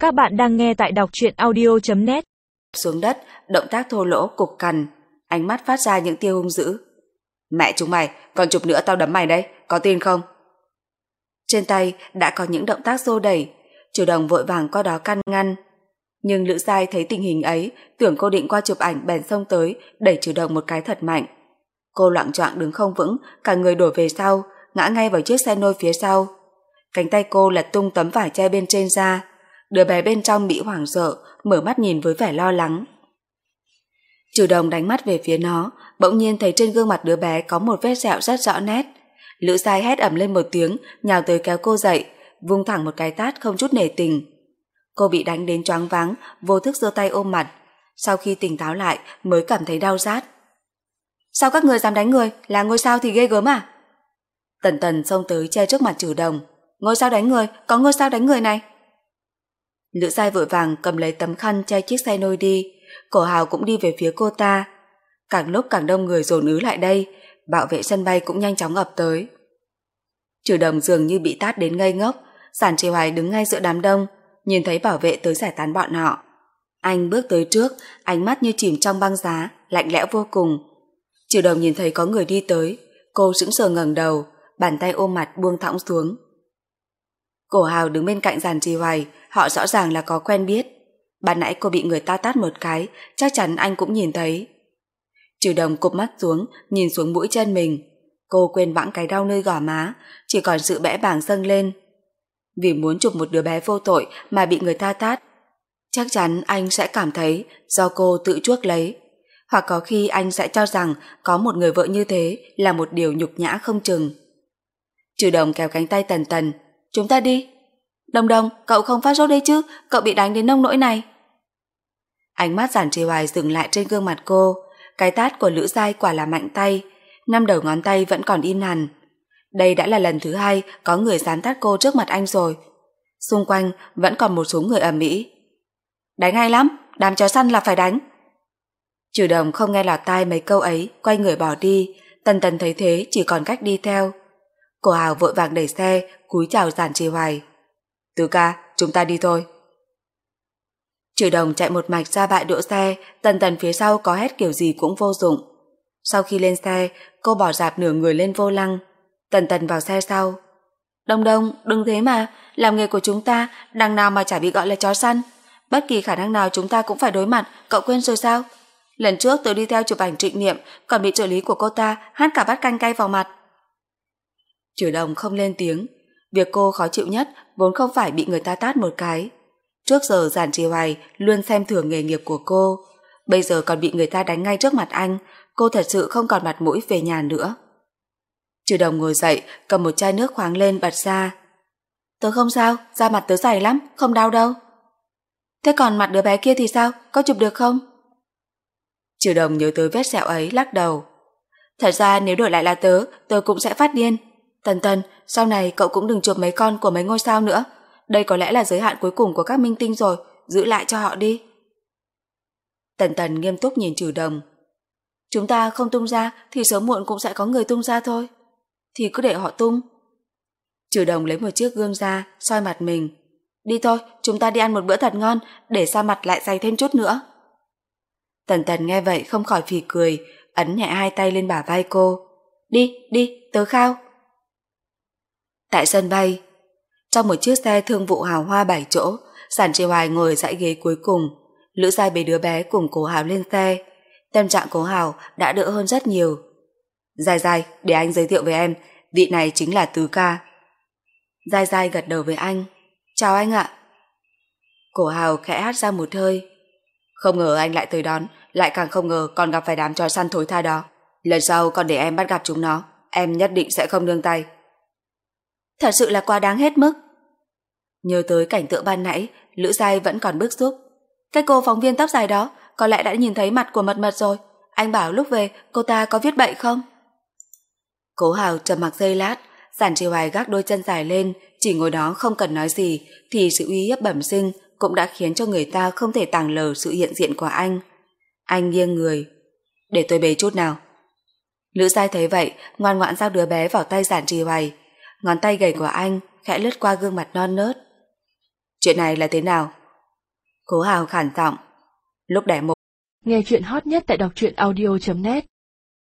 Các bạn đang nghe tại đọc truyện audio.net. Xuống đất, động tác thô lỗ cục cằn, ánh mắt phát ra những tia hung dữ. Mẹ chúng mày, còn chụp nữa tao đấm mày đấy, có tin không? Trên tay đã có những động tác xô đẩy, Chủ Đồng vội vàng qua đó can ngăn. Nhưng Lữ Giai thấy tình hình ấy, tưởng cô định qua chụp ảnh bèn xông tới, đẩy Chủ Đồng một cái thật mạnh. Cô loạng choạng đứng không vững, cả người đổ về sau, ngã ngay vào chiếc xe nôi phía sau. Cánh tay cô lật tung tấm vải che bên trên ra. Đứa bé bên trong bị hoảng sợ, mở mắt nhìn với vẻ lo lắng. Chủ Đồng đánh mắt về phía nó, bỗng nhiên thấy trên gương mặt đứa bé có một vết sẹo rất rõ nét. Lữ Giai hét ầm lên một tiếng, nhào tới kéo cô dậy, vung thẳng một cái tát không chút nể tình. Cô bị đánh đến choáng váng, vô thức giơ tay ôm mặt. Sau khi tỉnh táo lại mới cảm thấy đau rát. Sao các người dám đánh người, là ngôi sao thì ghê gớm à? Tần Tần xông tới che trước mặt Chủ Đồng. Ngôi sao đánh người, có ngôi sao đánh người này. Lữ Giai vội vàng cầm lấy tấm khăn che chiếc xe nôi đi. Cổ Hào cũng đi về phía cô ta. Càng lúc càng đông người dồn ứ lại đây, bảo vệ sân bay cũng nhanh chóng ập tới. Chủ Đồng dường như bị tát đến ngây ngốc. Giản Trì Hoài đứng ngay giữa đám đông, nhìn thấy bảo vệ tới giải tán bọn họ. Anh bước tới trước, ánh mắt như chìm trong băng giá, lạnh lẽo vô cùng. Chủ Đồng nhìn thấy có người đi tới, cô sững sờ ngẩng đầu, bàn tay ôm mặt buông thõng xuống. Cổ Hào đứng bên cạnh Giản Trì Hoài, họ rõ ràng là có quen biết. Ban nãy cô bị người ta tát một cái, chắc chắn anh cũng nhìn thấy. Chủ Đồng cụp mắt xuống, nhìn xuống mũi chân mình. Cô quên bẵng cái đau nơi gò má, chỉ còn sự bẽ bàng dâng lên. Vì muốn chụp một đứa bé vô tội mà bị người ta tát, chắc chắn anh sẽ cảm thấy do cô tự chuốc lấy. Hoặc có khi anh sẽ cho rằng có một người vợ như thế là một điều nhục nhã không chừng. Chủ Đồng kéo cánh tay Tần Tần. Chúng ta đi. Đồng Đồng, cậu không phát sốt đấy chứ, cậu bị đánh đến nông nỗi này. Ánh mắt Giản Trì Hoài dừng lại trên gương mặt cô. Cái tát của Lữ Giai quả là mạnh tay, 5 đầu ngón tay vẫn còn in hằn. Đây đã là lần thứ 2 có người dám tát cô trước mặt anh rồi. Xung quanh vẫn còn một số người ầm ĩ. Đánh hay lắm, đám chó săn là phải đánh. Chủ Đồng không nghe lọt tai mấy câu ấy, quay người bỏ đi. Tần Tần thấy thế chỉ còn cách đi theo. Cổ Hào vội vàng đẩy xe, cúi chào Giản Trì Hoài. Tứ ca, chúng ta đi thôi. Chủ Đồng chạy một mạch ra bãi đỗ xe, Tần Tần phía sau có hét kiểu gì cũng vô dụng. Sau khi lên xe, cô bỏ rạp nửa người lên vô lăng. Tần Tần vào xe sau. Đồng Đồng, đừng thế mà, làm nghề của chúng ta, đằng nào mà chả bị gọi là chó săn. Bất kỳ khả năng nào chúng ta cũng phải đối mặt, cậu quên rồi sao? Lần trước tớ đi theo chụp ảnh Trịnh Niệm, còn bị trợ lý của cô ta hát cả bát canh cay vào mặt. Chủ Đồng không lên tiếng. Việc cô khó chịu nhất vốn không phải bị người ta tát một cái. Trước giờ Giản Trì Hoài luôn xem thường nghề nghiệp của cô. Bây giờ còn bị người ta đánh ngay trước mặt anh, cô thật sự không còn mặt mũi về nhà nữa. Chủ Đồng ngồi dậy, cầm một chai nước khoáng lên bật ra. Tớ không sao, da mặt tớ dày lắm, không đau đâu. Thế còn mặt đứa bé kia thì sao, có chụp được không? Chủ Đồng nhớ tới vết sẹo ấy, lắc đầu. Thật ra nếu đổi lại là tớ cũng sẽ phát điên. Tần Tần, sau này cậu cũng đừng chụp mấy con của mấy ngôi sao nữa. Đây có lẽ là giới hạn cuối cùng của các minh tinh rồi, giữ lại cho họ đi. Tần Tần nghiêm túc nhìn Chủ Đồng. Chúng ta không tung ra thì sớm muộn cũng sẽ có người tung ra thôi. Thì cứ để họ tung. Chủ Đồng lấy một chiếc gương ra, soi mặt mình. Đi thôi, chúng ta đi ăn một bữa thật ngon, để da mặt lại dày thêm chút nữa. Tần Tần nghe vậy không khỏi phì cười, ấn nhẹ hai tay lên bả vai cô. Đi, tớ khao. Tại sân bay, trong một chiếc xe thương vụ hào hoa 7 chỗ, Giản Trì Hoài ngồi ở dãy ghế cuối cùng. Lữ Giai bế đứa bé cùng Cố Hào lên xe. Tâm trạng Cố Hào đã đỡ hơn rất nhiều. Giai, để anh giới thiệu với em, vị này chính là Tứ ca. Giai gật đầu với anh. Chào anh ạ. Cố Hào khẽ hắt ra một hơi. Không ngờ anh lại tới đón, lại càng không ngờ còn gặp phải đám chó săn thối tha đó. Lần sau còn để em bắt gặp chúng nó, em nhất định sẽ không nương tay. Thật sự là quá đáng hết mức. Nhớ tới cảnh tượng ban nãy, Lữ Giai vẫn còn bức xúc. Cái cô phóng viên tóc dài đó có lẽ đã nhìn thấy mặt của Mật Mật rồi. Anh bảo lúc về cô ta có viết bậy không? Cố Hào trầm mặc giây lát. Giản Trì Hoài gác đôi chân dài lên, chỉ ngồi đó không cần nói gì, thì sự uy hiếp bẩm sinh cũng đã khiến cho người ta không thể tàng lờ sự hiện diện của anh. Anh nghiêng người. Để tôi bế chút nào. Lữ Giai thấy vậy, ngoan ngoãn giao đứa bé vào tay Giản Trì Hoài. Ngón tay gầy của anh khẽ lướt qua gương mặt non nớt. Chuyện này là thế nào? Cố Hào khản giọng. Lúc đẻ mồ. Nghe chuyện hot nhất tại đọc truyện audio.net